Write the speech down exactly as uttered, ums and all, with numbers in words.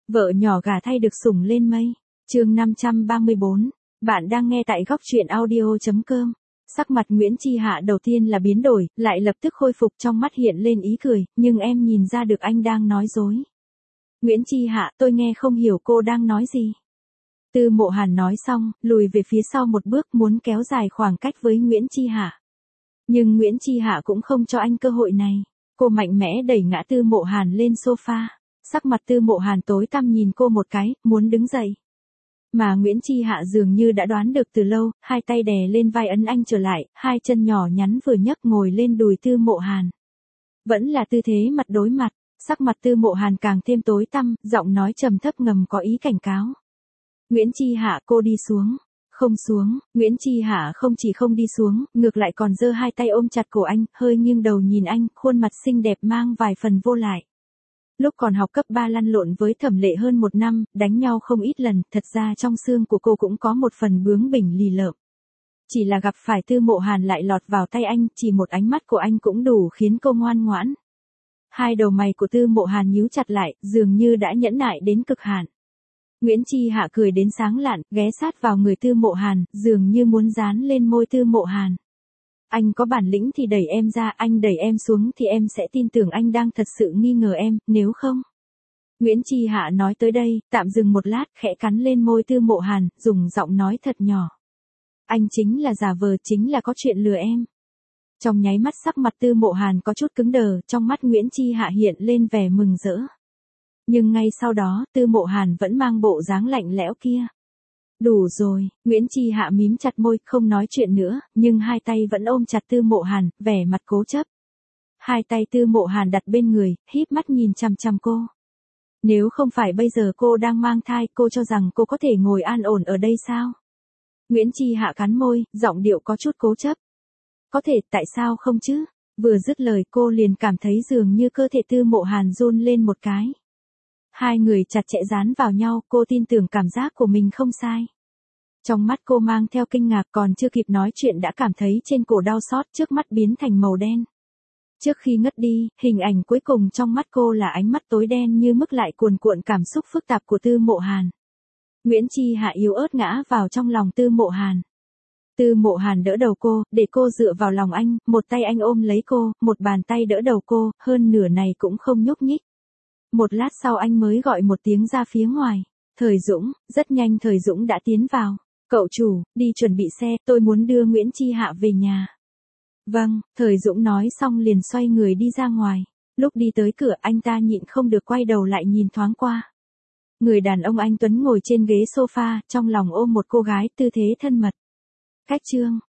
Vợ nhỏ gả thay được sủng lên mây. Chương năm trăm ba mươi bốn. Bạn đang nghe tại góc truyện audio chấm com. Sắc mặt Nguyễn Chi Hạ đầu tiên là biến đổi, lại lập tức khôi phục, trong mắt hiện lên ý cười, nhưng em nhìn ra được anh đang nói dối. Nguyễn Chi Hạ, tôi nghe không hiểu cô đang nói gì. Tư Mộ Hàn nói xong, lùi về phía sau một bước, muốn kéo dài khoảng cách với Nguyễn Chi Hạ. Nhưng Nguyễn Chi Hạ cũng không cho anh cơ hội này. Cô mạnh mẽ đẩy ngã Tư Mộ Hàn lên sofa. Sắc mặt Tư Mộ Hàn tối tăm nhìn cô một cái, muốn đứng dậy. Mà Nguyễn Chi Hạ dường như đã đoán được từ lâu, hai tay đè lên vai ấn anh trở lại, hai chân nhỏ nhắn vừa nhấc ngồi lên đùi Tư Mộ Hàn. Vẫn là tư thế mặt đối mặt, sắc mặt Tư Mộ Hàn càng thêm tối tăm, giọng nói trầm thấp ngầm có ý cảnh cáo. Nguyễn Chi Hạ, cô đi xuống. Không xuống, Nguyễn Chi Hạ không chỉ không đi xuống, ngược lại còn giơ hai tay ôm chặt cổ anh, hơi nghiêng đầu nhìn anh, khuôn mặt xinh đẹp mang vài phần vô lại. Lúc còn học cấp ba lăn lộn với Thẩm Lệ hơn một năm, đánh nhau không ít lần, thật ra trong xương của cô cũng có một phần bướng bỉnh lì lợm. Chỉ là gặp phải Tư Mộ Hàn lại lọt vào tay anh, chỉ một ánh mắt của anh cũng đủ khiến cô ngoan ngoãn. Hai đầu mày của Tư Mộ Hàn nhíu chặt lại, dường như đã nhẫn nại đến cực hạn. Nguyễn Chi Hạ cười đến sáng lạn, ghé sát vào người Tư Mộ Hàn, dường như muốn dán lên môi Tư Mộ Hàn. Anh có bản lĩnh thì đẩy em ra, anh đẩy em xuống thì em sẽ tin tưởng anh đang thật sự nghi ngờ em, nếu không. Nguyễn Chi Hạ nói tới đây, tạm dừng một lát, khẽ cắn lên môi Tư Mộ Hàn, dùng giọng nói thật nhỏ. Anh chính là giả vờ, chính là có chuyện lừa em. Trong nháy mắt sắc mặt Tư Mộ Hàn có chút cứng đờ, trong mắt Nguyễn Chi Hạ hiện lên vẻ mừng rỡ. Nhưng ngay sau đó, Tư Mộ Hàn vẫn mang bộ dáng lạnh lẽo kia. Đủ rồi, Nguyễn Chi Hạ mím chặt môi, không nói chuyện nữa, nhưng hai tay vẫn ôm chặt Tư Mộ Hàn, vẻ mặt cố chấp. Hai tay Tư Mộ Hàn đặt bên người, híp mắt nhìn chằm chằm cô. Nếu không phải bây giờ cô đang mang thai, cô cho rằng cô có thể ngồi an ổn ở đây sao? Nguyễn Chi Hạ cắn môi, giọng điệu có chút cố chấp. Có thể, tại sao không chứ? Vừa dứt lời cô liền cảm thấy dường như cơ thể Tư Mộ Hàn run lên một cái. Hai người chặt chẽ dán vào nhau, cô tin tưởng cảm giác của mình không sai. Trong mắt cô mang theo kinh ngạc, còn chưa kịp nói chuyện đã cảm thấy trên cổ đau xót, trước mắt biến thành màu đen. Trước khi ngất đi, hình ảnh cuối cùng trong mắt cô là ánh mắt tối đen như mức lại cuồn cuộn cảm xúc phức tạp của Tư Mộ Hàn. Nguyễn Chi Hạ yếu ớt ngã vào trong lòng Tư Mộ Hàn. Tư Mộ Hàn đỡ đầu cô, để cô dựa vào lòng anh, một tay anh ôm lấy cô, một bàn tay đỡ đầu cô, hơn nửa này cũng không nhúc nhích. Một lát sau anh mới gọi một tiếng ra phía ngoài. Thời Dũng, rất nhanh Thời Dũng đã tiến vào. Cậu chủ, đi chuẩn bị xe, tôi muốn đưa Nguyễn Chi Hạ về nhà. Vâng, Thời Dũng nói xong liền xoay người đi ra ngoài. Lúc đi tới cửa anh ta nhịn không được quay đầu lại nhìn thoáng qua. Người đàn ông anh Tuấn ngồi trên ghế sofa, trong lòng ôm một cô gái, tư thế thân mật. Cách chương.